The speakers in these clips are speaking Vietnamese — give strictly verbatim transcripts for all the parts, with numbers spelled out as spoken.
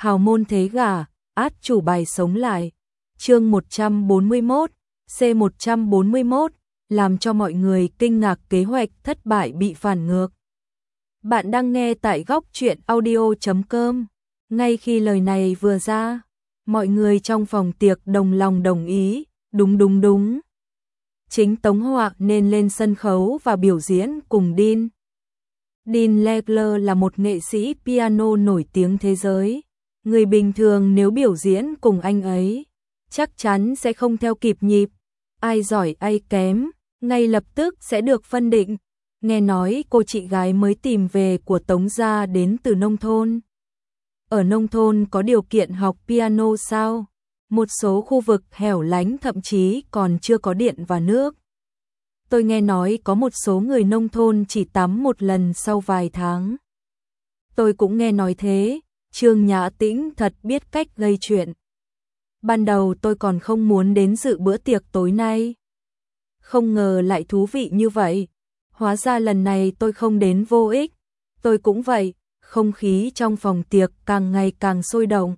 hào môn thế gả, át chủ bài sống lại. Chương một trăm bốn mươi mốt, C một trăm bốn mươi mốt, làm cho mọi người kinh ngạc kế hoạch thất bại bị phản ngược. Bạn đang nghe tại góc truyện audio chấm com. Ngay khi lời này vừa ra, mọi người trong phòng tiệc đồng lòng đồng ý, đúng đúng đúng. Chính Tống Họa nên lên sân khấu và biểu diễn cùng Dean. Dean Legler là một nghệ sĩ piano nổi tiếng thế giới. Người bình thường nếu biểu diễn cùng anh ấy, chắc chắn sẽ không theo kịp nhịp. Ai giỏi ai kém, ngay lập tức sẽ được phân định. Nghe nói cô chị gái mới tìm về của Tống gia đến từ nông thôn. Ở nông thôn có điều kiện học piano sao? Một số khu vực hẻo lánh thậm chí còn chưa có điện và nước. Tôi nghe nói có một số người nông thôn chỉ tắm một lần sau vài tháng. Tôi cũng nghe nói thế, Trương Nhã Tĩnh thật biết cách gây chuyện. Ban đầu tôi còn không muốn đến dự bữa tiệc tối nay. Không ngờ lại thú vị như vậy. Hóa ra lần này tôi không đến vô ích. Tôi cũng vậy, không khí trong phòng tiệc càng ngày càng sôi động.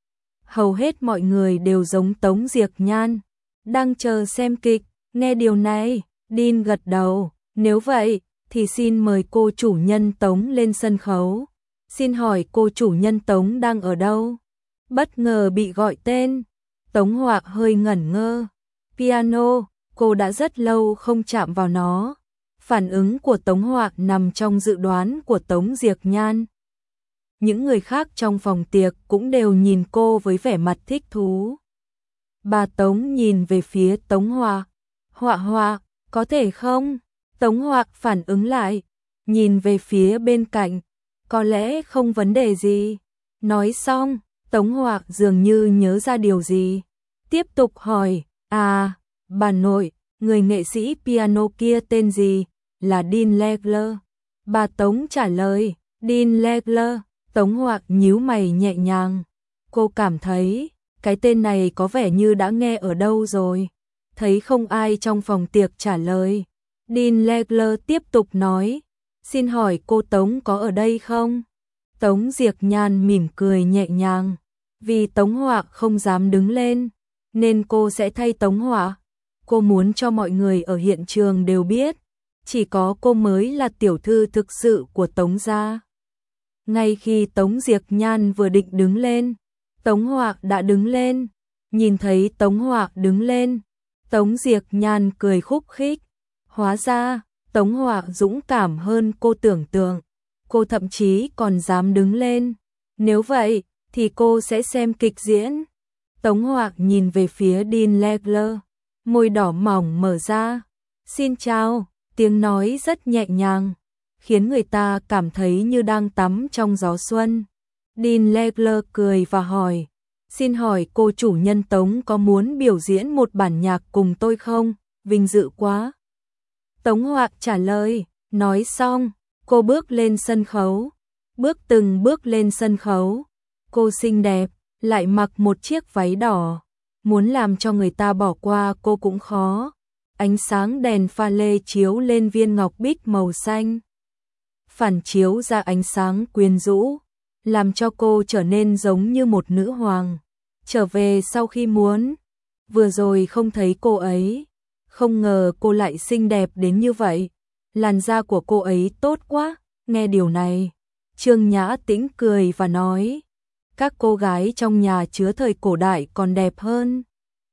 Hầu hết mọi người đều giống Tống Diệc Nhan, đang chờ xem kịch. Nghe điều này, Dean gật đầu. Nếu vậy, thì xin mời cô chủ nhân Tống lên sân khấu. Xin hỏi cô chủ nhân Tống đang ở đâu? Bất ngờ bị gọi tên. Tống Họa hơi ngẩn ngơ. Piano, cô đã rất lâu không chạm vào nó. Phản ứng của Tống Họa nằm trong dự đoán của Tống Diệc Nhan. Những người khác trong phòng tiệc cũng đều nhìn cô với vẻ mặt thích thú. Bà Tống nhìn về phía Tống Họa. Họa Họa, có thể không? Tống Họa phản ứng lại, nhìn về phía bên cạnh. Có lẽ không vấn đề gì. Nói xong, Tống Họa dường như nhớ ra điều gì. Tiếp tục hỏi, à, bà nội, người nghệ sĩ piano kia tên gì? Là Dean Legler. Bà Tống trả lời, Dean Legler. Tống Họa nhíu mày nhẹ nhàng. Cô cảm thấy, cái tên này có vẻ như đã nghe ở đâu rồi. Thấy không ai trong phòng tiệc trả lời. Dean Legler tiếp tục nói, xin hỏi cô Tống có ở đây không? Tống Diệc Nhan mỉm cười nhẹ nhàng. Vì Tống Họa không dám đứng lên, nên cô sẽ thay Tống Họa. Cô muốn cho mọi người ở hiện trường đều biết, chỉ có cô mới là tiểu thư thực sự của Tống gia. Ngay khi Tống Diệc Nhan vừa định đứng lên, Tống Họa đã đứng lên. Nhìn thấy Tống Họa đứng lên, Tống Diệc Nhan cười khúc khích. Hóa ra, Tống Họa dũng cảm hơn cô tưởng tượng. Cô thậm chí còn dám đứng lên. Nếu vậy, thì cô sẽ xem kịch diễn. Tống Họa nhìn về phía Dean Legler, môi đỏ mỏng mở ra. Xin chào, tiếng nói rất nhẹ nhàng, khiến người ta cảm thấy như đang tắm trong gió xuân. Dean Legler cười và hỏi, xin hỏi cô chủ nhân Tống có muốn biểu diễn một bản nhạc cùng tôi không? Vinh dự quá. Tống Họa trả lời, nói xong, cô bước lên sân khấu. Bước từng bước lên sân khấu, cô xinh đẹp, lại mặc một chiếc váy đỏ. Muốn làm cho người ta bỏ qua cô cũng khó. Ánh sáng đèn pha lê chiếu lên viên ngọc bích màu xanh, phản chiếu ra ánh sáng quyến rũ, làm cho cô trở nên giống như một nữ hoàng trở về sau khi muốn. Vừa rồi không thấy cô ấy, không ngờ cô lại xinh đẹp đến như vậy. Làn da của cô ấy tốt quá. Nghe điều này, Trương Nhã Tĩnh cười và nói, các cô gái trong nhà chứa thời cổ đại còn đẹp hơn.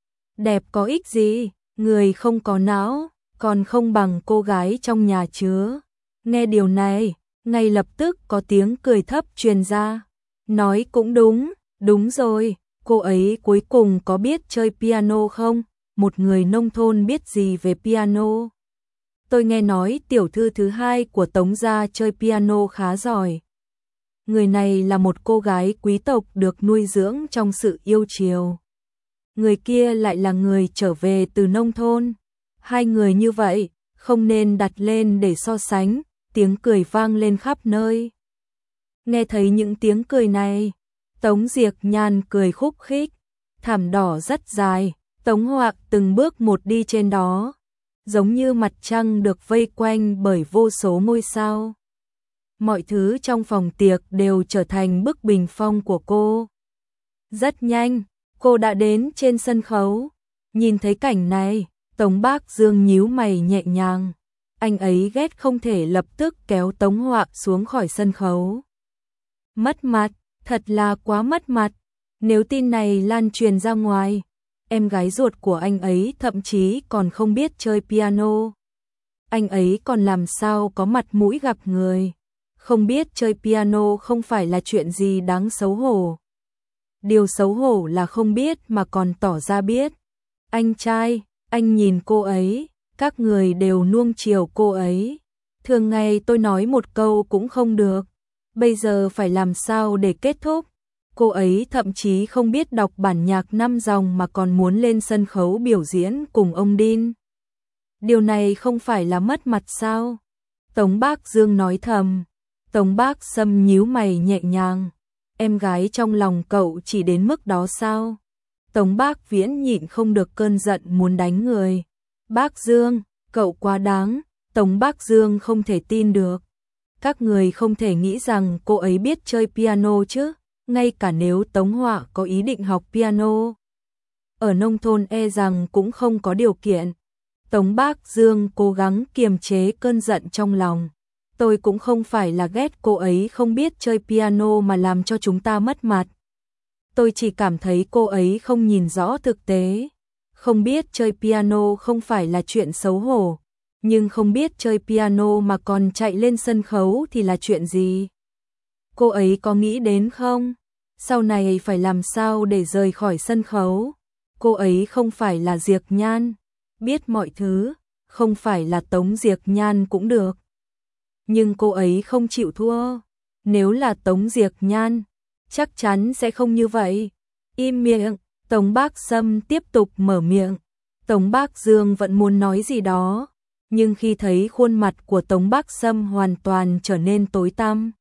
Đẹp có ích gì, người không có não, còn không bằng cô gái trong nhà chứa. Nghe điều này, ngay lập tức có tiếng cười thấp truyền ra. Nói cũng đúng, đúng rồi, cô ấy cuối cùng có biết chơi piano không? Một người nông thôn biết gì về piano? Tôi nghe nói tiểu thư thứ hai của Tống gia chơi piano khá giỏi. Người này là một cô gái quý tộc được nuôi dưỡng trong sự yêu chiều. Người kia lại là người trở về từ nông thôn. Hai người như vậy, không nên đặt lên để so sánh. Tiếng cười vang lên khắp nơi. Nghe thấy những tiếng cười này, Tống Diệc Nhan cười khúc khích. Thảm đỏ rất dài, Tống Họa từng bước một đi trên đó, giống như mặt trăng được vây quanh bởi vô số ngôi sao. Mọi thứ trong phòng tiệc đều trở thành bức bình phong của cô. Rất nhanh, cô đã đến trên sân khấu. Nhìn thấy cảnh này, Tống Bác Dương nhíu mày nhẹ nhàng. Anh ấy ghét không thể lập tức kéo Tống Họa xuống khỏi sân khấu. Mất mặt, thật là quá mất mặt. Nếu tin này lan truyền ra ngoài, em gái ruột của anh ấy thậm chí còn không biết chơi piano. Anh ấy còn làm sao có mặt mũi gặp người. Không biết chơi piano không phải là chuyện gì đáng xấu hổ. Điều xấu hổ là không biết mà còn tỏ ra biết. Anh trai, anh nhìn cô ấy, các người đều nuông chiều cô ấy. Thường ngày tôi nói một câu cũng không được. Bây giờ phải làm sao để kết thúc? Cô ấy thậm chí không biết đọc bản nhạc năm dòng mà còn muốn lên sân khấu biểu diễn cùng ông Đin. Điều này không phải là mất mặt sao? Tống Bác Dương nói thầm. Tống Bác Sâm nhíu mày nhẹ nhàng. Em gái trong lòng cậu chỉ đến mức đó sao? Tống Bác Viễn nhịn không được cơn giận muốn đánh người. Bác Dương, cậu quá đáng. Tống Bác Dương không thể tin được. Các người không thể nghĩ rằng cô ấy biết chơi piano chứ? Ngay cả nếu Tống Họa có ý định học piano, ở nông thôn e rằng cũng không có điều kiện. Tống Bác Dương cố gắng kiềm chế cơn giận trong lòng. Tôi cũng không phải là ghét cô ấy không biết chơi piano mà làm cho chúng ta mất mặt. Tôi chỉ cảm thấy cô ấy không nhìn rõ thực tế. Không biết chơi piano không phải là chuyện xấu hổ, nhưng không biết chơi piano mà còn chạy lên sân khấu thì là chuyện gì? Cô ấy có nghĩ đến không? Sau này phải làm sao để rời khỏi sân khấu? Cô ấy không phải là Diệc Nhan, biết mọi thứ, không phải là Tống Diệc Nhan cũng được. Nhưng cô ấy không chịu thua. Nếu là Tống Diệc Nhan, chắc chắn sẽ không như vậy. Im miệng, Tống Bác Sâm tiếp tục mở miệng. Tống Bác Dương vẫn muốn nói gì đó, nhưng khi thấy khuôn mặt của Tống Bác Sâm hoàn toàn trở nên tối tăm,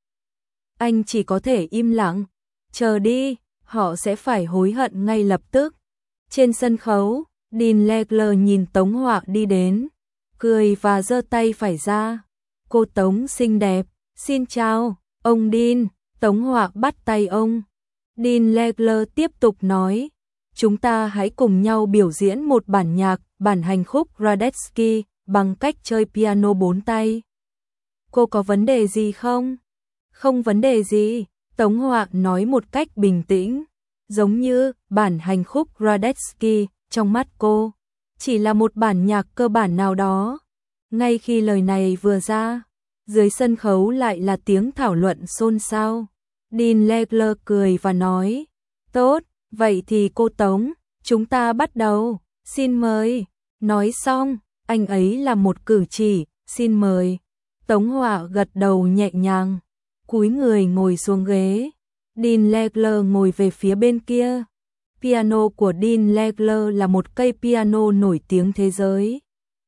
anh chỉ có thể im lặng. Chờ đi, họ sẽ phải hối hận ngay lập tức. Trên sân khấu, Dean Legler nhìn Tống Họa đi đến, cười và giơ tay phải ra. Cô Tống xinh đẹp, xin chào, ông Dean. Tống Họa bắt tay ông. Dean Legler tiếp tục nói, chúng ta hãy cùng nhau biểu diễn một bản nhạc, bản hành khúc Radetzky, bằng cách chơi piano bốn tay. Cô có vấn đề gì không? Không vấn đề gì, Tống Họa nói một cách bình tĩnh. Giống như bản hành khúc Radetzky, trong mắt cô, chỉ là một bản nhạc cơ bản nào đó. Ngay khi lời này vừa ra, dưới sân khấu lại là tiếng thảo luận xôn xao. Dean Legler cười và nói, tốt, vậy thì cô Tống, chúng ta bắt đầu, xin mời. Nói xong, anh ấy làm một cử chỉ, xin mời. Tống Họa gật đầu nhẹ nhàng, cúi người ngồi xuống ghế. Dean Legler ngồi về phía bên kia. Piano của Dean Legler là một cây piano nổi tiếng thế giới,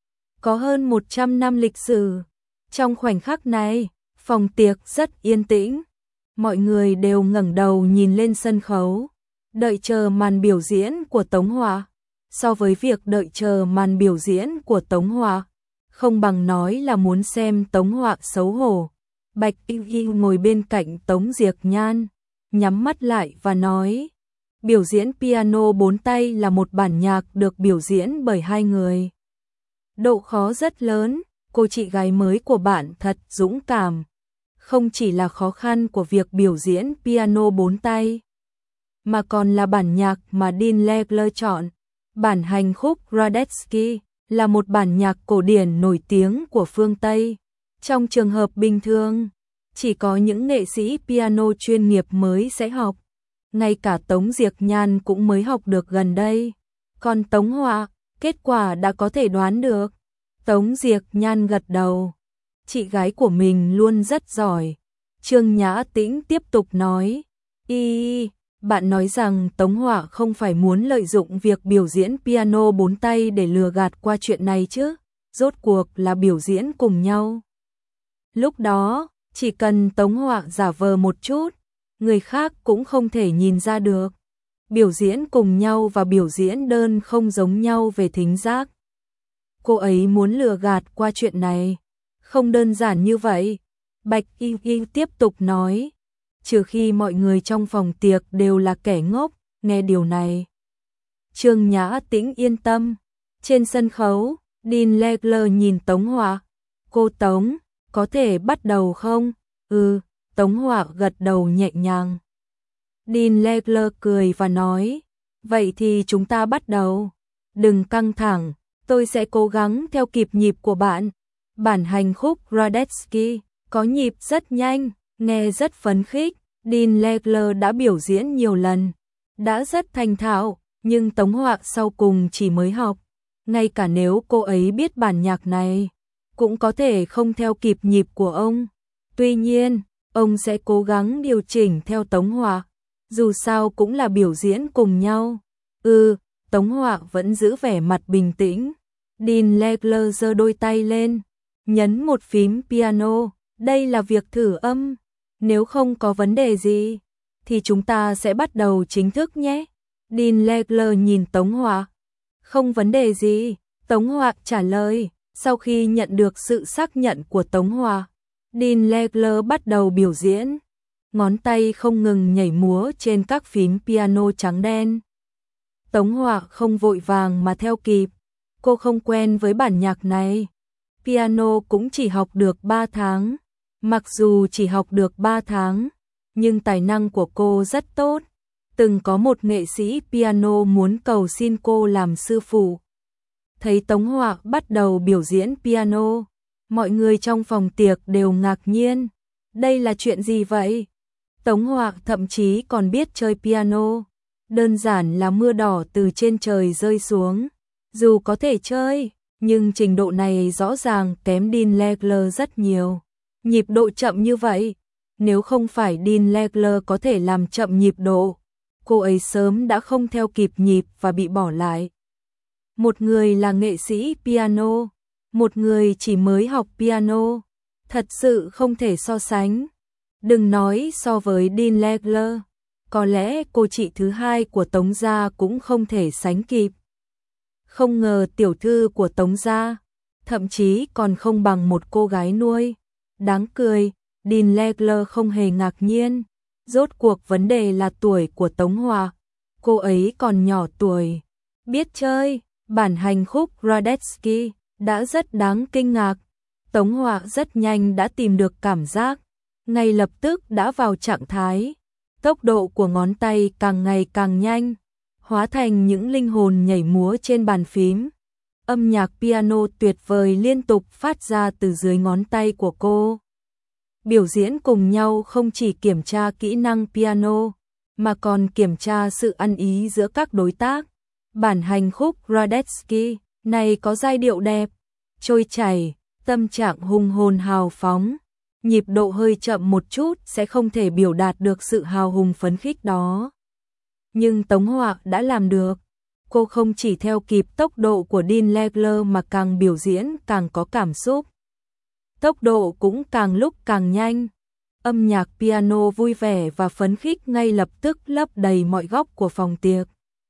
có hơn một trăm năm lịch sử. Trong khoảnh khắc này, phòng tiệc rất yên tĩnh. Mọi người đều ngẩng đầu nhìn lên sân khấu, đợi chờ màn biểu diễn của Tống Họa. So với việc đợi chờ màn biểu diễn của Tống Họa, không bằng nói là muốn xem Tống Họa xấu hổ. Bạch Y Y ngồi bên cạnh Tống Diệc Nhan, nhắm mắt lại và nói, biểu diễn piano bốn tay là một bản nhạc được biểu diễn bởi hai người. Độ khó rất lớn, cô chị gái mới của bạn thật dũng cảm. Không chỉ là khó khăn của việc biểu diễn piano bốn tay, mà còn là bản nhạc mà Dean Legler chọn. Bản hành khúc Radetzky là một bản nhạc cổ điển nổi tiếng của phương Tây. Trong trường hợp bình thường, chỉ có những nghệ sĩ piano chuyên nghiệp mới sẽ học. Ngay cả Tống Diệc Nhan cũng mới học được gần đây. Còn Tống Họa, kết quả đã có thể đoán được. Tống Diệc Nhan gật đầu. Chị gái của mình luôn rất giỏi. Trương Nhã Tĩnh tiếp tục nói, y, bạn nói rằng Tống Họa không phải muốn lợi dụng việc biểu diễn piano bốn tay để lừa gạt qua chuyện này chứ? Rốt cuộc là biểu diễn cùng nhau. Lúc đó, chỉ cần Tống Họa giả vờ một chút, người khác cũng không thể nhìn ra được. Biểu diễn cùng nhau và biểu diễn đơn không giống nhau về thính giác. Cô ấy muốn lừa gạt qua chuyện này. Không đơn giản như vậy. Bạch Y Y tiếp tục nói, trừ khi mọi người trong phòng tiệc đều là kẻ ngốc, Nghe điều này, Trương Nhã Tĩnh yên tâm. Trên sân khấu, Dean Legler nhìn Tống Họa. Cô Tống, có thể bắt đầu không? Ừ, Tống Họa gật đầu nhẹ nhàng. Dean Legler cười và nói, vậy thì chúng ta bắt đầu. Đừng căng thẳng, tôi sẽ cố gắng theo kịp nhịp của bạn. Bản hành khúc Radetzky có nhịp rất nhanh, nghe rất phấn khích. Dean Legler đã biểu diễn nhiều lần, đã rất thành thạo, nhưng Tống Họa sau cùng chỉ mới học. Ngay cả nếu cô ấy biết bản nhạc này, cũng có thể không theo kịp nhịp của ông. Tuy nhiên, ông sẽ cố gắng điều chỉnh theo Tống Họa, dù sao cũng là biểu diễn cùng nhau. Ừ, Tống Họa vẫn giữ vẻ mặt bình tĩnh. Dean Legler giơ đôi tay lên, nhấn một phím piano, đây là việc thử âm. Nếu không có vấn đề gì, thì chúng ta sẽ bắt đầu chính thức nhé. Dean Legler nhìn Tống Họa. Không vấn đề gì, Tống Họa trả lời. Sau khi nhận được sự xác nhận của Tống Họa, Dean Legler bắt đầu biểu diễn. Ngón tay không ngừng nhảy múa trên các phím piano trắng đen. Tống Họa không vội vàng mà theo kịp. Cô không quen với bản nhạc này. Piano cũng chỉ học được ba tháng. Mặc dù chỉ học được ba tháng, nhưng tài năng của cô rất tốt. Từng có một nghệ sĩ piano muốn cầu xin cô làm sư phụ. Thấy Tống Họa bắt đầu biểu diễn piano, mọi người trong phòng tiệc đều ngạc nhiên. Đây là chuyện gì vậy? Tống Họa thậm chí còn biết chơi piano. Đơn giản là mưa đỏ từ trên trời rơi xuống. Dù có thể chơi, nhưng trình độ này rõ ràng kém Dean Legler rất nhiều. Nhịp độ chậm như vậy, nếu không phải Dean Legler có thể làm chậm nhịp độ, cô ấy sớm đã không theo kịp nhịp và bị bỏ lại. Một người là nghệ sĩ piano, một người chỉ mới học piano, thật sự không thể so sánh. Đừng nói so với Dean Legler, có lẽ cô chị thứ hai của Tống gia cũng không thể sánh kịp. Không ngờ tiểu thư của Tống gia, thậm chí còn không bằng một cô gái nuôi. Đáng cười, Dean Legler không hề ngạc nhiên. Rốt cuộc vấn đề là tuổi của Tống Họa. Cô ấy còn nhỏ tuổi. Biết chơi, bản hành khúc Radetzky đã rất đáng kinh ngạc. Tống Họa rất nhanh đã tìm được cảm giác. Ngay lập tức đã vào trạng thái. Tốc độ của ngón tay càng ngày càng nhanh, hóa thành những linh hồn nhảy múa trên bàn phím. Âm nhạc piano tuyệt vời liên tục phát ra từ dưới ngón tay của cô. Biểu diễn cùng nhau không chỉ kiểm tra kỹ năng piano, mà còn kiểm tra sự ăn ý giữa các đối tác. Bản hành khúc Radetzky này có giai điệu đẹp, trôi chảy, tâm trạng hùng hồn hào phóng. Nhịp độ hơi chậm một chút sẽ không thể biểu đạt được sự hào hùng phấn khích đó. Nhưng Tống Họa đã làm được. Cô không chỉ theo kịp tốc độ của Dean Legler mà càng biểu diễn càng có cảm xúc. Tốc độ cũng càng lúc càng nhanh. Âm nhạc piano vui vẻ và phấn khích ngay lập tức lấp đầy mọi góc của phòng tiệc.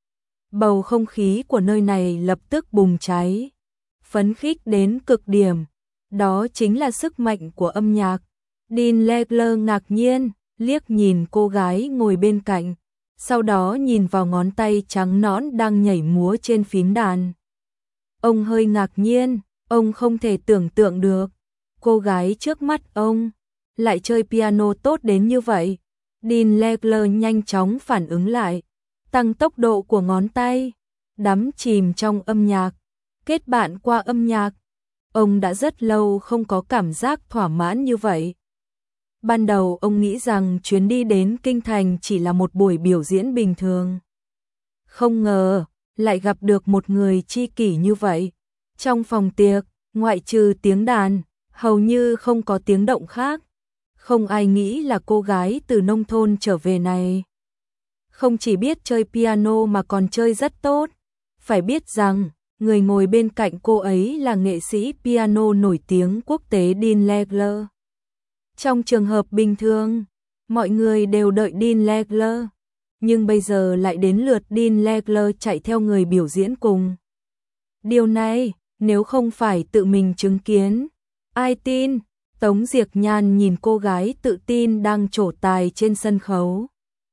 Bầu không khí của nơi này lập tức bùng cháy. Phấn khích đến cực điểm. Đó chính là sức mạnh của âm nhạc. Dean Legler ngạc nhiên, liếc nhìn cô gái ngồi bên cạnh. Sau đó nhìn vào ngón tay trắng nõn đang nhảy múa trên phím đàn. Ông hơi ngạc nhiên, ông không thể tưởng tượng được. Cô gái trước mắt ông lại chơi piano tốt đến như vậy. Dean Legler nhanh chóng phản ứng lại, tăng tốc độ của ngón tay, đắm chìm trong âm nhạc, kết bạn qua âm nhạc. Ông đã rất lâu không có cảm giác thỏa mãn như vậy. Ban đầu ông nghĩ rằng chuyến đi đến Kinh Thành chỉ là một buổi biểu diễn bình thường. Không ngờ, lại gặp được một người tri kỷ như vậy. Trong phòng tiệc, ngoại trừ tiếng đàn, hầu như không có tiếng động khác. Không ai nghĩ là cô gái từ nông thôn trở về này không chỉ biết chơi piano mà còn chơi rất tốt. Phải biết rằng, người ngồi bên cạnh cô ấy là nghệ sĩ piano nổi tiếng quốc tế Dean Legler. Trong trường hợp bình thường, mọi người đều đợi Dean Legler, nhưng bây giờ lại đến lượt Dean Legler chạy theo người biểu diễn cùng. Điều này, nếu không phải tự mình chứng kiến, ai tin? Tống Diệc Nhan nhìn cô gái tự tin đang trổ tài trên sân khấu.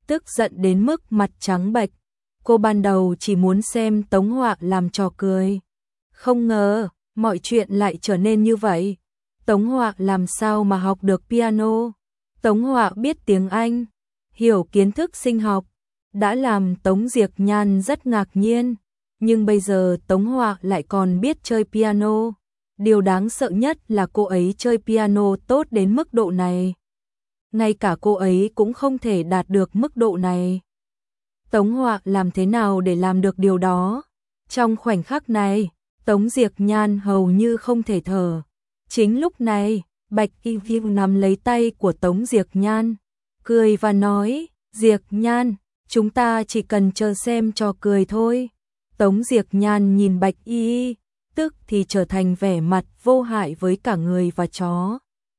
tức giận đến mức mặt trắng bệch. Cô ban đầu chỉ muốn xem Tống Họa làm trò cười. Không ngờ, mọi chuyện lại trở nên như vậy. Tống Họa làm sao mà học được piano? Tống Họa biết tiếng Anh, hiểu kiến thức sinh học, đã làm Tống Diệc Nhan rất ngạc nhiên. Nhưng bây giờ Tống Họa lại còn biết chơi piano. Điều đáng sợ nhất là cô ấy chơi piano tốt đến mức độ này. Ngay cả cô ấy cũng không thể đạt được mức độ này. Tống Họa làm thế nào để làm được điều đó? Trong khoảnh khắc này, Tống Diệc Nhan hầu như không thể thở. Chính lúc này, Bạch Y Viu nắm lấy tay của Tống Diệc Nhan, cười và nói, Diệc Nhan, chúng ta chỉ cần chờ xem trò cười thôi. Tống Diệc Nhan nhìn Bạch Y, tức thì trở thành vẻ mặt vô hại với cả người và chó.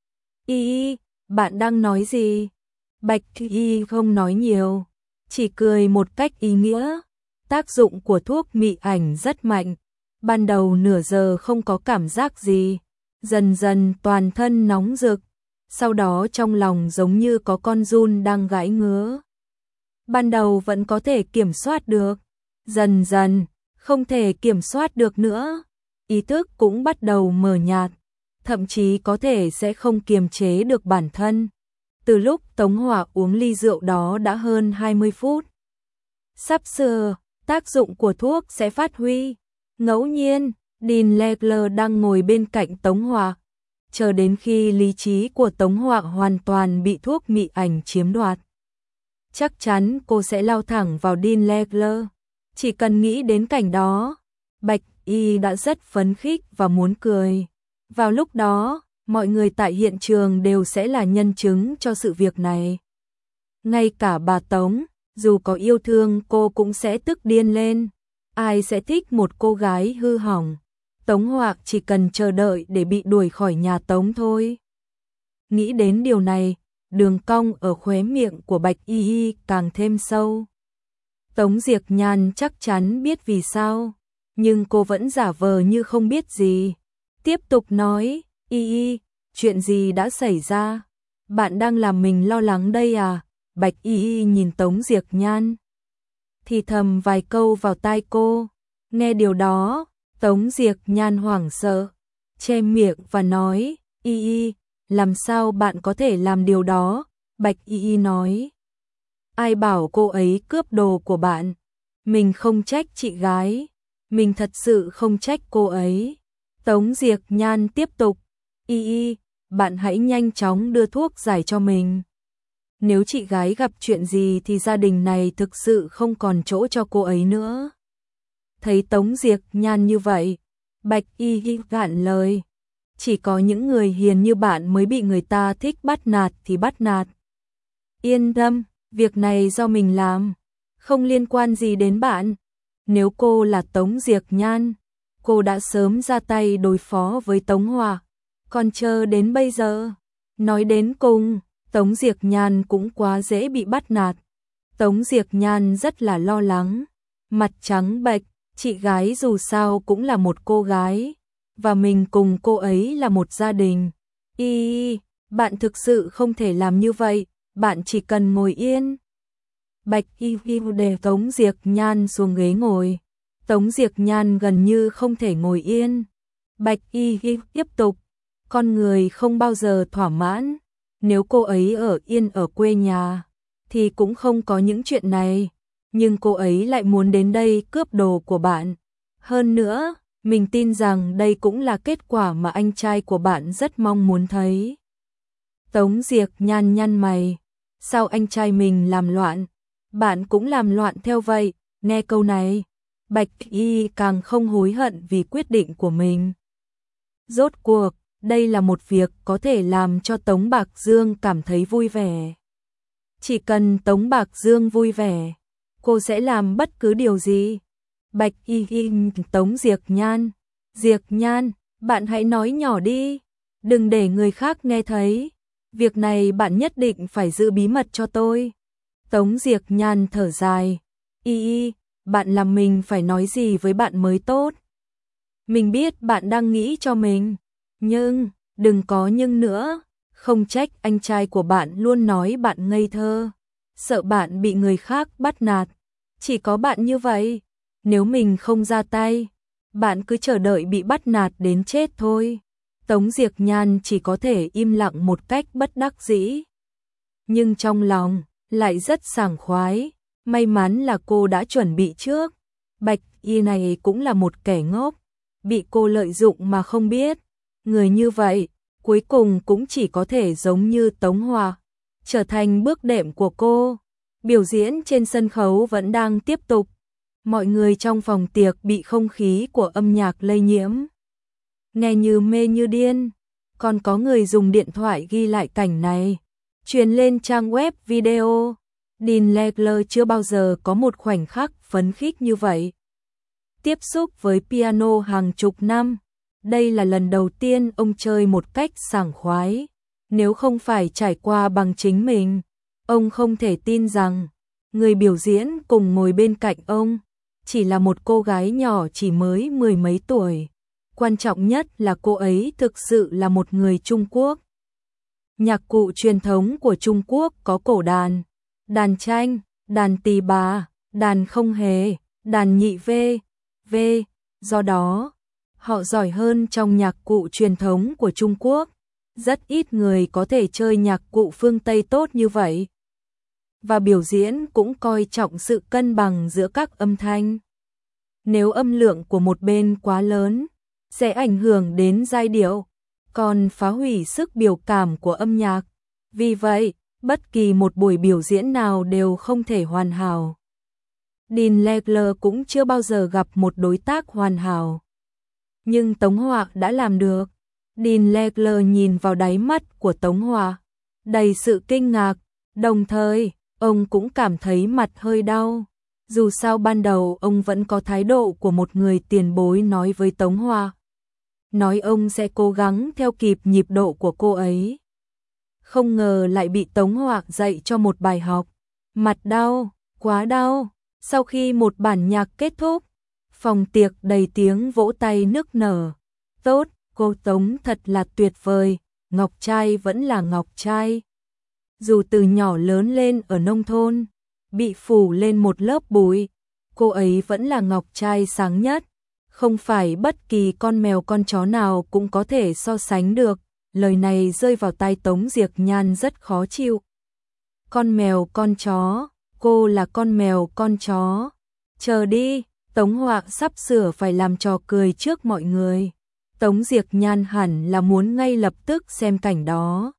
Y, bạn đang nói gì? Bạch Y không nói nhiều, chỉ cười một cách ý nghĩa. Tác dụng của thuốc mị ảnh rất mạnh. Ban đầu nửa giờ không có cảm giác gì, dần dần toàn thân nóng rực, sau đó trong lòng giống như có con giun đang gãi ngứa. Ban đầu vẫn có thể kiểm soát được, dần dần không thể kiểm soát được nữa. Ý thức cũng bắt đầu mờ nhạt, thậm chí có thể sẽ không kiềm chế được bản thân. Từ lúc Tống Họa uống ly rượu đó đã hơn hai mươi phút. Sắp sửa, tác dụng của thuốc sẽ phát huy. Ngẫu nhiên, Dean Legler đang ngồi bên cạnh Tống Họa, chờ đến khi lý trí của Tống Họa hoàn toàn bị thuốc mị ảnh chiếm đoạt. Chắc chắn cô sẽ lao thẳng vào Dean Legler. Chỉ cần nghĩ đến cảnh đó, Bạch Y đã rất phấn khích và muốn cười. Vào lúc đó, mọi người tại hiện trường đều sẽ là nhân chứng cho sự việc này. Ngay cả bà Tống, dù có yêu thương cô cũng sẽ tức điên lên. Ai sẽ thích một cô gái hư hỏng? Tống Họa chỉ cần chờ đợi để bị đuổi khỏi nhà Tống thôi. Nghĩ đến điều này, đường cong ở khóe miệng của Bạch Y Y càng thêm sâu. Tống Diệc Nhan chắc chắn biết vì sao, nhưng cô vẫn giả vờ như không biết gì. Tiếp tục nói, Y Y, chuyện gì đã xảy ra? Bạn đang làm mình lo lắng đây à? Bạch Y Y nhìn Tống Diệc Nhan, thì thầm vài câu vào tai cô. Nghe điều đó, Tống Diệc Nhan hoảng sợ, che miệng và nói, Y Y, làm sao bạn có thể làm điều đó? Bạch Y Y nói, ai bảo cô ấy cướp đồ của bạn? Mình không trách chị gái, mình thật sự không trách cô ấy. Tống Diệc Nhan tiếp tục, Y Y, bạn hãy nhanh chóng đưa thuốc giải cho mình. Nếu chị gái gặp chuyện gì thì gia đình này thực sự không còn chỗ cho cô ấy nữa. Thấy Tống Diệc Nhan như vậy, Bạch Y Y gạn lời, chỉ có những người hiền như bạn mới bị người ta thích bắt nạt thì bắt nạt. Yên tâm, việc này do mình làm, không liên quan gì đến bạn. Nếu cô là Tống Diệc Nhan, cô đã sớm ra tay đối phó với Tống Họa, còn chờ đến bây giờ. Nói đến cùng, Tống Diệc Nhan cũng quá dễ bị bắt nạt. Tống Diệc Nhan rất là lo lắng, mặt trắng bệch, chị gái dù sao cũng là một cô gái, và mình cùng cô ấy là một gia đình. Y, bạn thực sự không thể làm như vậy, bạn chỉ cần ngồi yên. Bạch Y Y để Tống Diệc Nhan xuống ghế ngồi. Tống Diệc Nhan gần như không thể ngồi yên. Bạch Y Y tiếp tục, con người không bao giờ thỏa mãn. Nếu cô ấy ở yên ở quê nhà, thì cũng không có những chuyện này. Nhưng cô ấy lại muốn đến đây cướp đồ của bạn. Hơn nữa, mình tin rằng đây cũng là kết quả mà anh trai của bạn rất mong muốn thấy. Tống Diệc Nhan nhăn mày. Sao anh trai mình làm loạn, bạn cũng làm loạn theo vậy? Nghe câu này, Bạch Y càng không hối hận vì quyết định của mình. Rốt cuộc, đây là một việc có thể làm cho Tống Bạc Dương cảm thấy vui vẻ. Chỉ cần Tống Bạc Dương vui vẻ, cô sẽ làm bất cứ điều gì. Bạch Y Y Tống Diệc Nhan, Diệc Nhan, bạn hãy nói nhỏ đi, đừng để người khác nghe thấy. Việc này bạn nhất định phải giữ bí mật cho tôi. Tống Diệc Nhan thở dài, Y Y, bạn làm mình phải nói gì với bạn mới tốt. Mình biết bạn đang nghĩ cho mình, nhưng, đừng có nhưng nữa, không trách anh trai của bạn luôn nói bạn ngây thơ. sợ bạn bị người khác bắt nạt. Chỉ có bạn như vậy, nếu mình không ra tay, bạn cứ chờ đợi bị bắt nạt đến chết thôi. Tống Diệc Nhan chỉ có thể im lặng một cách bất đắc dĩ. Nhưng trong lòng lại rất sảng khoái, may mắn là cô đã chuẩn bị trước. Bạch Y này cũng là một kẻ ngốc, bị cô lợi dụng mà không biết. Người như vậy, cuối cùng cũng chỉ có thể giống như Tống Hòa, trở thành bước đệm của cô. Biểu diễn trên sân khấu vẫn đang tiếp tục. Mọi người trong phòng tiệc bị không khí của âm nhạc lây nhiễm, nghe như mê như điên. Còn có người dùng điện thoại ghi lại cảnh này, truyền lên trang web video. Dean Legler chưa bao giờ có một khoảnh khắc phấn khích như vậy. Tiếp xúc với piano hàng chục năm, đây là lần đầu tiên ông chơi một cách sảng khoái. Nếu không phải trải qua bằng chính mình, ông không thể tin rằng người biểu diễn cùng ngồi bên cạnh ông chỉ là một cô gái nhỏ chỉ mới mười mấy tuổi. Quan trọng nhất là cô ấy thực sự là một người Trung Quốc. Nhạc cụ truyền thống của Trung Quốc có cổ đàn, đàn tranh, đàn tỳ bà, đàn không hề, đàn nhị v, v, do đó, họ giỏi hơn trong nhạc cụ truyền thống của Trung Quốc. Rất ít người có thể chơi nhạc cụ phương Tây tốt như vậy. Và biểu diễn cũng coi trọng sự cân bằng giữa các âm thanh. Nếu âm lượng của một bên quá lớn, sẽ ảnh hưởng đến giai điệu, còn phá hủy sức biểu cảm của âm nhạc. Vì vậy, bất kỳ một buổi biểu diễn nào đều không thể hoàn hảo. Dean Legler cũng chưa bao giờ gặp một đối tác hoàn hảo. Nhưng Tống Hòa đã làm được. Dean Legler nhìn vào đáy mắt của Tống Hòa, đầy sự kinh ngạc, đồng thời, ông cũng cảm thấy mặt hơi đau. Dù sao ban đầu ông vẫn có thái độ của một người tiền bối nói với Tống Hòa. Nói ông sẽ cố gắng theo kịp nhịp độ của cô ấy. Không ngờ lại bị Tống Hòa dạy cho một bài học. Mặt đau, quá đau. Sau khi một bản nhạc kết thúc, phòng tiệc đầy tiếng vỗ tay nức nở. Tốt, cô Tống thật là tuyệt vời, ngọc trai vẫn là ngọc trai. Dù từ nhỏ lớn lên ở nông thôn, bị phủ lên một lớp bụi, cô ấy vẫn là ngọc trai sáng nhất. Không phải bất kỳ con mèo con chó nào cũng có thể so sánh được. Lời này rơi vào tai Tống Diệc Nhan rất khó chịu. Con mèo con chó, cô là con mèo con chó. Chờ đi, Tống Hòa sắp sửa phải làm trò cười trước mọi người. Tống Diệc Nhan hẳn là muốn ngay lập tức xem cảnh đó.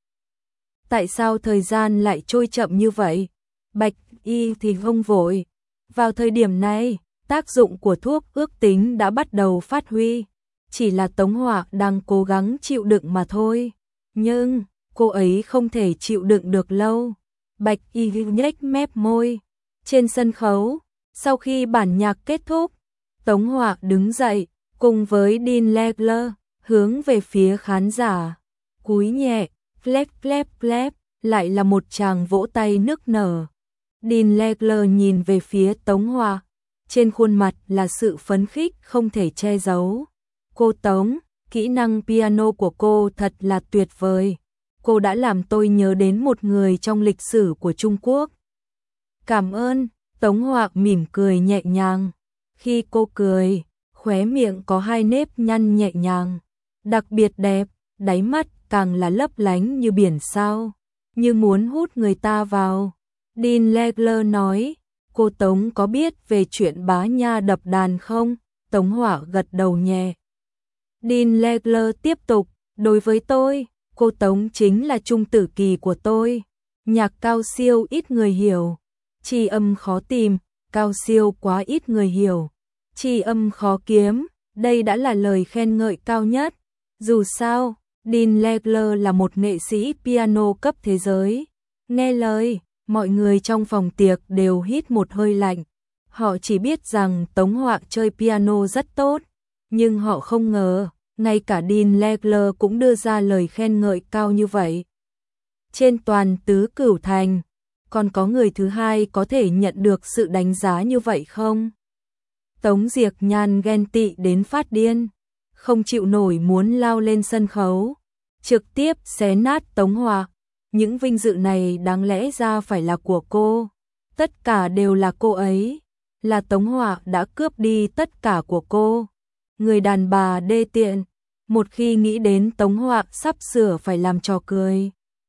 Tại sao thời gian lại trôi chậm như vậy? Bạch Y thì không vội. Vào thời điểm này, tác dụng của thuốc ước tính đã bắt đầu phát huy. Chỉ là Tống Hòa đang cố gắng chịu đựng mà thôi. Nhưng, cô ấy không thể chịu đựng được lâu. Bạch Y nhếch mép môi. Trên sân khấu, sau khi bản nhạc kết thúc, Tống Hòa đứng dậy, cùng với Dean Legler, hướng về phía khán giả. Cúi nhẹ, clap clap clap, lại là một tràng vỗ tay nức nở. Dean Legler nhìn về phía Tống Hòa. Trên khuôn mặt là sự phấn khích không thể che giấu. Cô Tống, kỹ năng piano của cô thật là tuyệt vời. Cô đã làm tôi nhớ đến một người trong lịch sử của Trung Quốc. Cảm ơn, Tống Hòa mỉm cười nhẹ nhàng. Khi cô cười, khóe miệng có hai nếp nhăn nhẹ nhàng, đặc biệt đẹp, đáy mắt càng là lấp lánh như biển sao, như muốn hút người ta vào. Dean Legler nói, cô Tống có biết về chuyện Bá Nha đập đàn không? Tống Hòa gật đầu nhẹ. Dean Legler tiếp tục, đối với tôi, cô Tống chính là trung tử kỳ của tôi. Nhạc cao siêu ít người hiểu, tri âm khó tìm, cao siêu quá ít người hiểu, tri âm khó kiếm, đây đã là lời khen ngợi cao nhất. Dù sao, Dean Legler là một nghệ sĩ piano cấp thế giới. Nghe lời, mọi người trong phòng tiệc đều hít một hơi lạnh. Họ chỉ biết rằng Tống Hòa chơi piano rất tốt, nhưng họ không ngờ, ngay cả Dean Legler cũng đưa ra lời khen ngợi cao như vậy. Trên toàn tứ cửu thành, còn có người thứ hai có thể nhận được sự đánh giá như vậy không? Tống Diệc Nhan ghen tị đến phát điên, không chịu nổi muốn lao lên sân khấu, trực tiếp xé nát Tống Hòa. Những vinh dự này đáng lẽ ra phải là của cô. Tất cả đều là cô ấy. Là Tống Họa đã cướp đi tất cả của cô. Người đàn bà đê tiện. Một khi nghĩ đến Tống Họa sắp sửa phải làm trò cười,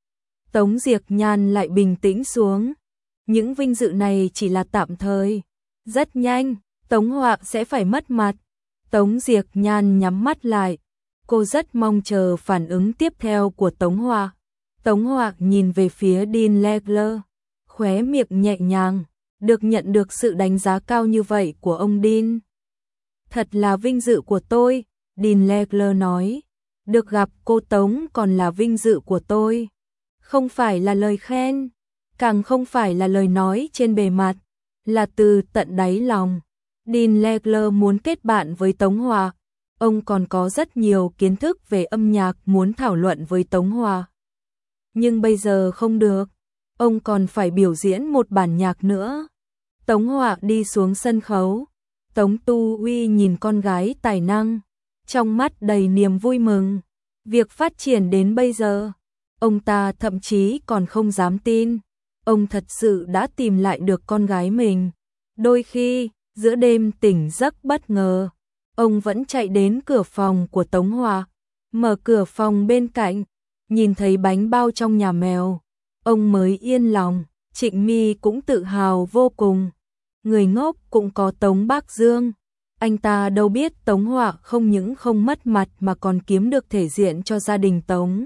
Tống Diệc Nhan lại bình tĩnh xuống. Những vinh dự này chỉ là tạm thời. Rất nhanh, Tống Họa sẽ phải mất mặt. Tống Diệc Nhan nhắm mắt lại. Cô rất mong chờ phản ứng tiếp theo của Tống Họa. Tống Họa nhìn về phía Dean Legler, khóe miệng nhẹ nhàng, được nhận được sự đánh giá cao như vậy của ông Dean. Thật là vinh dự của tôi, Dean Legler nói. Được gặp cô Tống còn là vinh dự của tôi. Không phải là lời khen, càng không phải là lời nói trên bề mặt, là từ tận đáy lòng. Dean Legler muốn kết bạn với Tống Họa. Ông còn có rất nhiều kiến thức về âm nhạc muốn thảo luận với Tống Họa. Nhưng bây giờ không được, ông còn phải biểu diễn một bản nhạc nữa. Tống Họa đi xuống sân khấu. Tống Tu Uy nhìn con gái tài năng, trong mắt đầy niềm vui mừng. Việc phát triển đến bây giờ, ông ta thậm chí còn không dám tin. Ông thật sự đã tìm lại được con gái mình. Đôi khi, giữa đêm tỉnh giấc bất ngờ, ông vẫn chạy đến cửa phòng của Tống Họa, mở cửa phòng bên cạnh, nhìn thấy bánh bao trong nhà mèo, ông mới yên lòng. Trịnh My cũng tự hào vô cùng. Người ngốc cũng có Tống Bác Dương. Anh ta đâu biết Tống Họa không những không mất mặt mà còn kiếm được thể diện cho gia đình Tống.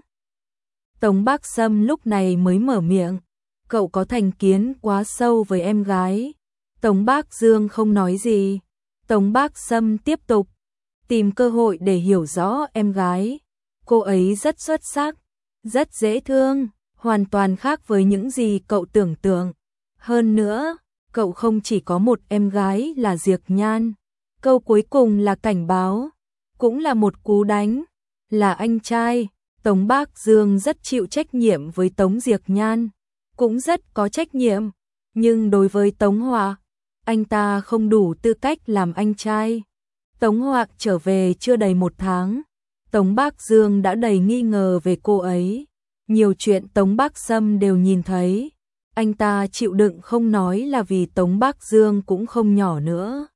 Tống Bác Sâm lúc này mới mở miệng. Cậu có thành kiến quá sâu với em gái. Tống Bác Dương không nói gì. Tống Bác Sâm tiếp tục tìm cơ hội để hiểu rõ em gái. Cô ấy rất xuất sắc, rất dễ thương, hoàn toàn khác với những gì cậu tưởng tượng. Hơn nữa, cậu không chỉ có một em gái là Diệc Nhan. Câu cuối cùng là cảnh báo, cũng là một cú đánh, là anh trai. Tống Bác Dương rất chịu trách nhiệm với Tống Diệc Nhan, cũng rất có trách nhiệm, nhưng đối với Tống Họa, anh ta không đủ tư cách làm anh trai. Tống Họa trở về chưa đầy một tháng, Tống Bác Dương đã đầy nghi ngờ về cô ấy. Nhiều chuyện Tống Bác Sâm đều nhìn thấy. Anh ta chịu đựng không nói là vì Tống Bác Dương cũng không nhỏ nữa.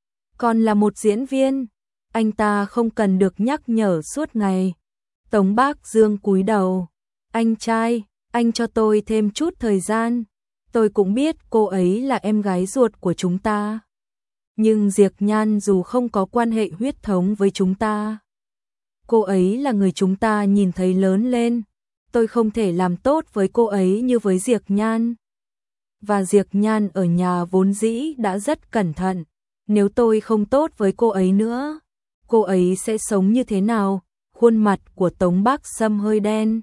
Còn là một diễn viên, anh ta không cần được nhắc nhở suốt ngày. Tống Bác Dương cúi đầu. Anh trai, anh cho tôi thêm chút thời gian. Tôi cũng biết cô ấy là em gái ruột của chúng ta. Nhưng Diệc Nhan dù không có quan hệ huyết thống với chúng ta, cô ấy là người chúng ta nhìn thấy lớn lên. Tôi không thể làm tốt với cô ấy như với Diệc Nhan. Và Diệc Nhan ở nhà vốn dĩ đã rất cẩn thận. Nếu tôi không tốt với cô ấy nữa, cô ấy sẽ sống như thế nào? Khuôn mặt của Tống Bác Sâm hơi đen.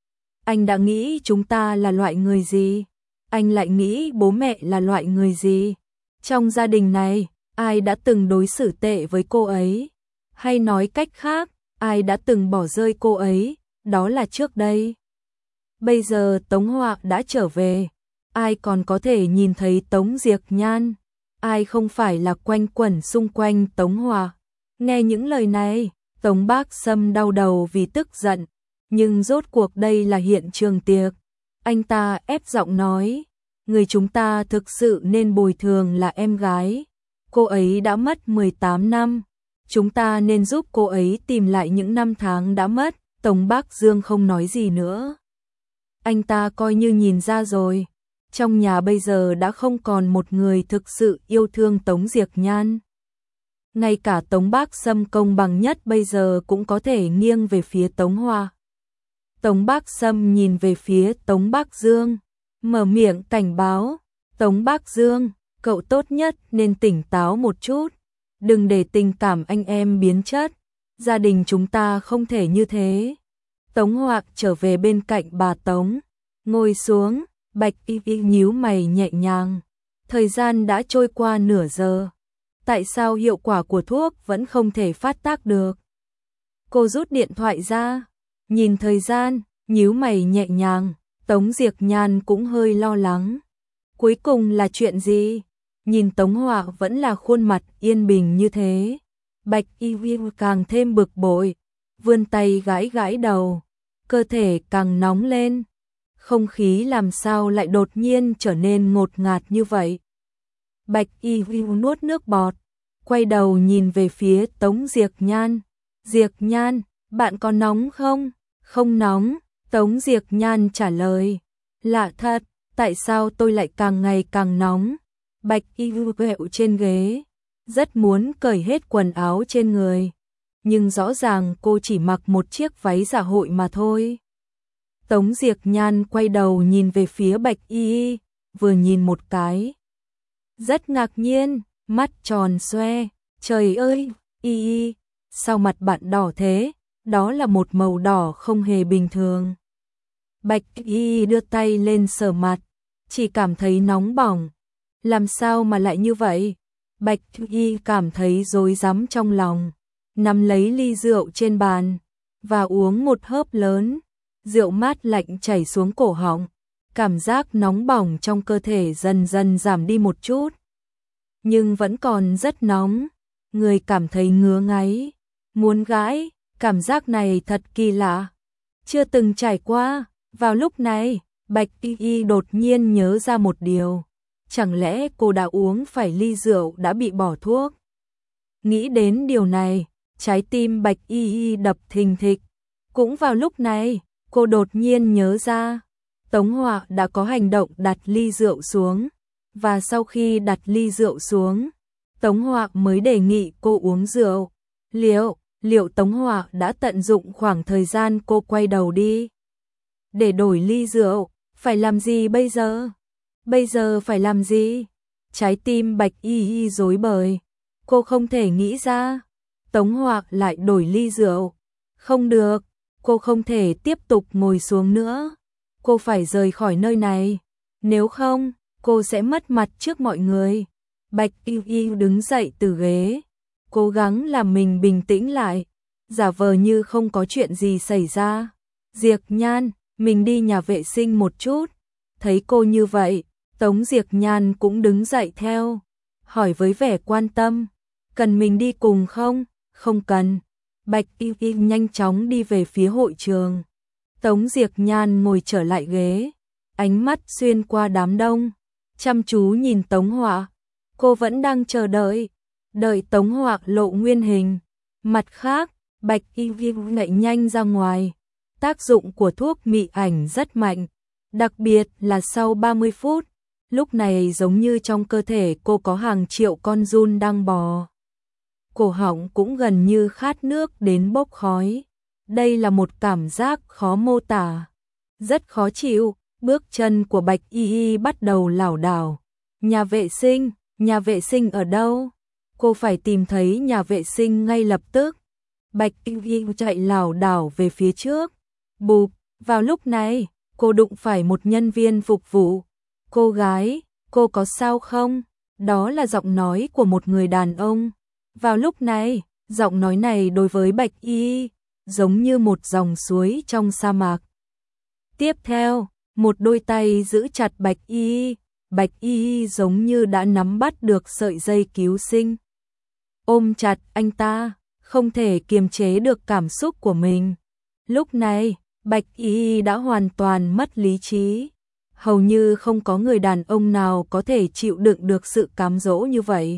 Anh đã nghĩ chúng ta là loại người gì? Anh lại nghĩ bố mẹ là loại người gì? Trong gia đình này, ai đã từng đối xử tệ với cô ấy? Hay nói cách khác, ai đã từng bỏ rơi cô ấy? Đó là trước đây. Bây giờ Tống Họa đã trở về. Ai còn có thể nhìn thấy Tống Diệc Nhan? Ai không phải là quanh quẩn xung quanh Tống Họa? Nghe những lời này, Tống Bác Sâm đau đầu vì tức giận. Nhưng rốt cuộc đây là hiện trường tiệc. Anh ta ép giọng nói. Người chúng ta thực sự nên bồi thường là em gái. Cô ấy đã mất mười tám năm. Chúng ta nên giúp cô ấy tìm lại những năm tháng đã mất. Tống Bác Dương không nói gì nữa. Anh ta coi như nhìn ra rồi. Trong nhà bây giờ đã không còn một người thực sự yêu thương Tống Diệc Nhan. Ngay cả Tống Bác Sâm công bằng nhất bây giờ cũng có thể nghiêng về phía Tống Họa. Tống Bác Sâm nhìn về phía Tống Bác Dương, mở miệng cảnh báo. Tống Bác Dương, cậu tốt nhất nên tỉnh táo một chút. Đừng để tình cảm anh em biến chất. Gia đình chúng ta không thể như thế. Tống Họa trở về bên cạnh bà Tống, ngồi xuống. Bạch Y Y nhíu mày nhẹ nhàng. Thời gian đã trôi qua nửa giờ. Tại sao hiệu quả của thuốc vẫn không thể phát tác được? Cô rút điện thoại ra, nhìn thời gian, nhíu mày nhẹ nhàng. Tống Diệc Nhan cũng hơi lo lắng. Cuối cùng là chuyện gì? Nhìn Tống Họa vẫn là khuôn mặt yên bình như thế. Bạch Y Y càng thêm bực bội, vươn tay gãi gãi đầu, cơ thể càng nóng lên. không khí làm sao lại đột nhiên trở nên ngột ngạt như vậy. Bạch Y nuốt nước bọt, quay đầu nhìn về phía Tống Diệc Nhan. Diệc Nhan, bạn có nóng không? Không nóng, Tống Diệc Nhan trả lời. Lạ thật, tại sao tôi lại càng ngày càng nóng? Bạch Y vẹo trên ghế, rất muốn cởi hết quần áo trên người. Nhưng rõ ràng cô chỉ mặc một chiếc váy dạ hội mà thôi. Tống Diệc Nhan quay đầu nhìn về phía Bạch Y, vừa nhìn một cái. Rất ngạc nhiên, mắt tròn xoe, trời ơi, Y, sao mặt bạn đỏ thế? Đó là một màu đỏ không hề bình thường. Bạch Y đưa tay lên sờ mặt, chỉ cảm thấy nóng bỏng. Làm sao mà lại như vậy? Bạch Y cảm thấy rối rắm trong lòng, nắm lấy ly rượu trên bàn và uống một hớp lớn. Rượu mát lạnh chảy xuống cổ họng, cảm giác nóng bỏng trong cơ thể dần dần giảm đi một chút. Nhưng vẫn còn rất nóng, người cảm thấy ngứa ngáy, muốn gãi, cảm giác này thật kỳ lạ, chưa từng trải qua. Vào lúc này, Bạch Y Y đột nhiên nhớ ra một điều, chẳng lẽ cô đã uống phải ly rượu đã bị bỏ thuốc? Nghĩ đến điều này, trái tim Bạch Y Y đập thình thịch. Cũng vào lúc này, cô đột nhiên nhớ ra, Tống Họa đã có hành động đặt ly rượu xuống, và sau khi đặt ly rượu xuống, Tống Họa mới đề nghị cô uống rượu. Liệu, liệu Tống Họa đã tận dụng khoảng thời gian cô quay đầu đi để đổi ly rượu? Phải làm gì bây giờ? Bây giờ phải làm gì? Trái tim Bạch Y Y rối bời, cô không thể nghĩ ra. Tống Họa lại đổi ly rượu. Không được, cô không thể tiếp tục ngồi xuống nữa. Cô phải rời khỏi nơi này, nếu không, cô sẽ mất mặt trước mọi người. Bạch Y Y đứng dậy từ ghế, cố gắng làm mình bình tĩnh lại, giả vờ như không có chuyện gì xảy ra. Diệc Nhan, mình đi nhà vệ sinh một chút. Thấy cô như vậy, Tống Diệc Nhan cũng đứng dậy theo, hỏi với vẻ quan tâm, cần mình đi cùng không? Không cần. Bạch Y Y nhanh chóng đi về phía hội trường. Tống Diệc Nhan ngồi trở lại ghế, ánh mắt xuyên qua đám đông, chăm chú nhìn Tống Họa. Cô vẫn đang chờ đợi, đợi Tống Họa lộ nguyên hình. Mặt khác, Bạch Y Y chạy nhanh ra ngoài. Tác dụng của thuốc mị ảnh rất mạnh, đặc biệt là sau ba mươi phút, lúc này giống như trong cơ thể cô có hàng triệu con giun đang bò. Cổ họng cũng gần như khát nước đến bốc khói. Đây là một cảm giác khó mô tả, rất khó chịu. Bước chân của Bạch Y Y bắt đầu lảo đảo. Nhà vệ sinh, nhà vệ sinh ở đâu? Cô phải tìm thấy nhà vệ sinh ngay lập tức. Bạch Y Y chạy lảo đảo về phía trước. Bụp, vào lúc này, cô đụng phải một nhân viên phục vụ. Cô gái, cô có sao không? Đó là giọng nói của một người đàn ông. Vào lúc này, giọng nói này đối với Bạch Y giống như một dòng suối trong sa mạc. Tiếp theo, một đôi tay giữ chặt Bạch Y, Bạch Y giống như đã nắm bắt được sợi dây cứu sinh. Ôm chặt anh ta, không thể kiềm chế được cảm xúc của mình. Lúc này, Bạch Y đã hoàn toàn mất lý trí. Hầu như không có người đàn ông nào có thể chịu đựng được sự cám dỗ như vậy.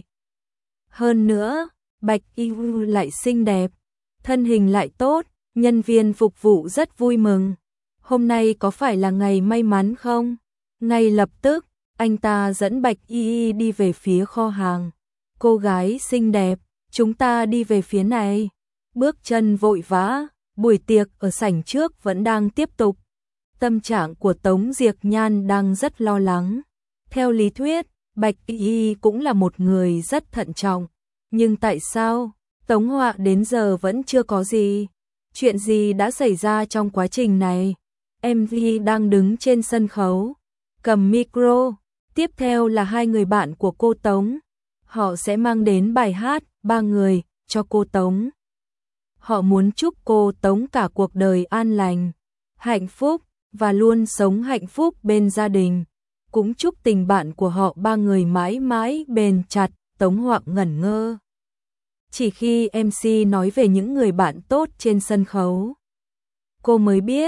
Hơn nữa, Bạch Y lại xinh đẹp, thân hình lại tốt, nhân viên phục vụ rất vui mừng. Hôm nay có phải là ngày may mắn không? Ngay lập tức, anh ta dẫn Bạch Y đi về phía kho hàng. Cô gái xinh đẹp, chúng ta đi về phía này. Bước chân vội vã, buổi tiệc ở sảnh trước vẫn đang tiếp tục. Tâm trạng của Tống Diệc Nhan đang rất lo lắng. Theo lý thuyết, Bạch Y cũng là một người rất thận trọng. Nhưng tại sao Tống Họa đến giờ vẫn chưa có gì? Chuyện gì đã xảy ra trong quá trình này? em vê đang đứng trên sân khấu, cầm micro. Tiếp theo là hai người bạn của cô Tống. Họ sẽ mang đến bài hát Ba Người cho cô Tống. Họ muốn chúc cô Tống cả cuộc đời an lành, hạnh phúc và luôn sống hạnh phúc bên gia đình. Cũng chúc tình bạn của họ ba người mãi mãi bền chặt. Tống Họa ngẩn ngơ. Chỉ khi em xê nói về những người bạn tốt trên sân khấu, cô mới biết,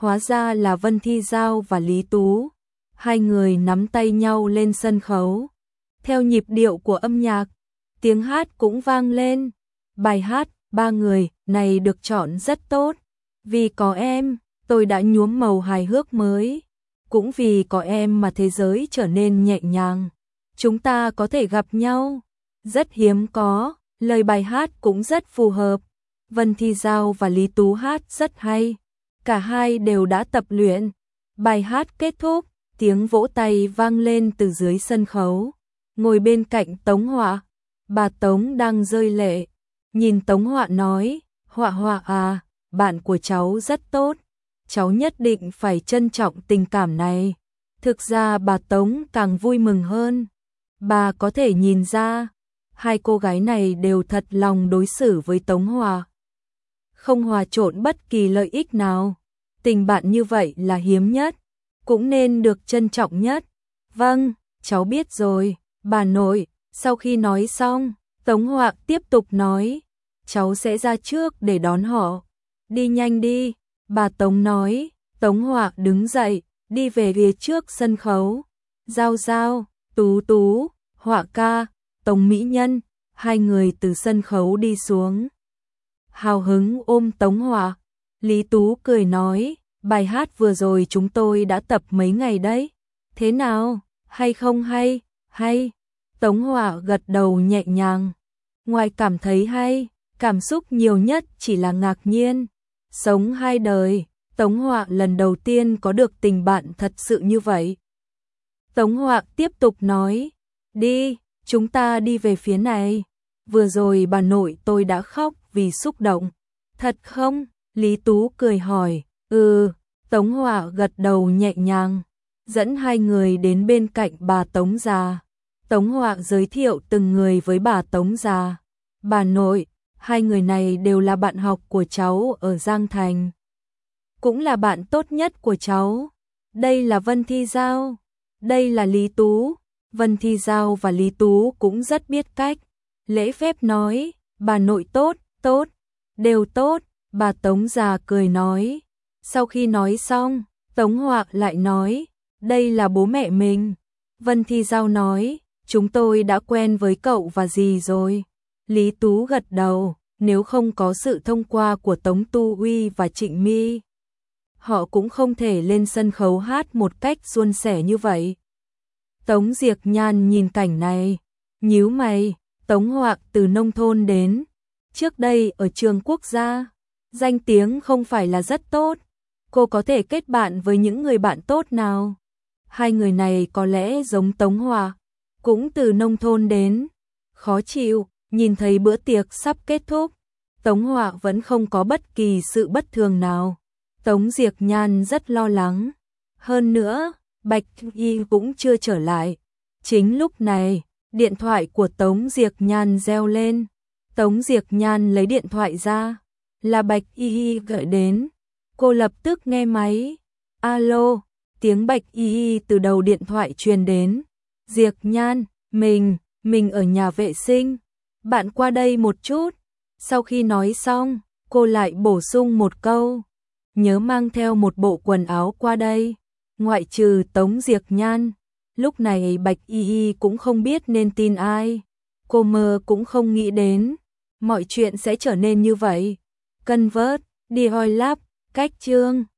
Hóa ra là Vân Thi Giao và Lý Tú. Hai người nắm tay nhau lên sân khấu. Theo nhịp điệu của âm nhạc, tiếng hát cũng vang lên. Bài hát Ba Người này được chọn rất tốt. Vì có em, tôi đã nhuốm màu hài hước mới. Cũng vì có em mà thế giới trở nên nhẹ nhàng. Chúng ta có thể gặp nhau. Rất hiếm có, lời bài hát cũng rất phù hợp. Vân Thi Giao và Lý Tú hát rất hay. Cả hai đều đã tập luyện. Bài hát kết thúc, tiếng vỗ tay vang lên từ dưới sân khấu. Ngồi bên cạnh Tống Họa, bà Tống đang rơi lệ. Nhìn Tống Họa nói, Họa Họa à, bạn của cháu rất tốt. Cháu nhất định phải trân trọng tình cảm này. Thực ra bà Tống càng vui mừng hơn. Bà có thể nhìn ra, hai cô gái này đều thật lòng đối xử với Tống Họa. Không hòa trộn bất kỳ lợi ích nào. Tình bạn như vậy là hiếm nhất, cũng nên được trân trọng nhất. Vâng, cháu biết rồi, bà nội. Sau khi nói xong, Tống Họa tiếp tục nói, cháu sẽ ra trước để đón họ. Đi nhanh đi, bà Tống nói. Tống Họa đứng dậy, đi về phía trước sân khấu. Giao Giao, Tú Tú, Họa ca, Tống Mỹ Nhân, hai người từ sân khấu đi xuống. Hào hứng ôm Tống Họa. Lý Tú cười nói, bài hát vừa rồi chúng tôi đã tập mấy ngày đấy. Thế nào, hay không hay, hay. Tống Họa gật đầu nhẹ nhàng. Ngoài cảm thấy hay, cảm xúc nhiều nhất chỉ là ngạc nhiên. Sống hai đời, Tống Họa lần đầu tiên có được tình bạn thật sự như vậy. Tống Họa tiếp tục nói, đi, chúng ta đi về phía này. Vừa rồi bà nội tôi đã khóc vì xúc động. Thật không? Lý Tú cười hỏi. Ừ, Tống Họa gật đầu nhẹ nhàng, dẫn hai người đến bên cạnh bà Tống già. Tống Họa giới thiệu từng người với bà Tống già. Bà nội, hai người này đều là bạn học của cháu ở Giang Thành. Cũng là bạn tốt nhất của cháu. Đây là Vân Thi Giao, đây là Lý Tú. Vân Thi Giao và Lý Tú cũng rất biết cách. Lễ phép nói, bà nội tốt, tốt, đều tốt. Bà Tống già cười nói. Sau khi nói xong, Tống Họa lại nói, đây là bố mẹ mình. Vân Thi Giao nói, chúng tôi đã quen với cậu và dì rồi. Lý Tú gật đầu, nếu không có sự thông qua của Tống Tu Uy và Trịnh My, họ cũng không thể lên sân khấu hát một cách suôn sẻ như vậy. Tống Diệc Nhan nhìn cảnh này, nhíu mày. Tống Họa từ nông thôn đến, trước đây ở trường quốc gia, danh tiếng không phải là rất tốt. Cô có thể kết bạn với những người bạn tốt nào? Hai người này có lẽ giống Tống Họa, cũng từ nông thôn đến. Khó chịu, nhìn thấy bữa tiệc sắp kết thúc, Tống Họa vẫn không có bất kỳ sự bất thường nào. Tống Diệc Nhan rất lo lắng. Hơn nữa, Bạch Y cũng chưa trở lại. Chính lúc này, điện thoại của Tống Diệc Nhan reo lên. Tống Diệc Nhan lấy điện thoại ra, là Bạch Y gọi đến. Cô lập tức nghe máy. Alo, tiếng Bạch Y từ đầu điện thoại truyền đến. Diệc Nhan, mình, mình ở nhà vệ sinh. Bạn qua đây một chút. Sau khi nói xong, cô lại bổ sung một câu. Nhớ mang theo một bộ quần áo qua đây. Ngoại trừ Tống Diệc Nhan, lúc này Bạch Y Y cũng không biết nên tin ai. Cô mơ cũng không nghĩ đến mọi chuyện sẽ trở nên như vậy. Convert, Dior Lab, cách chương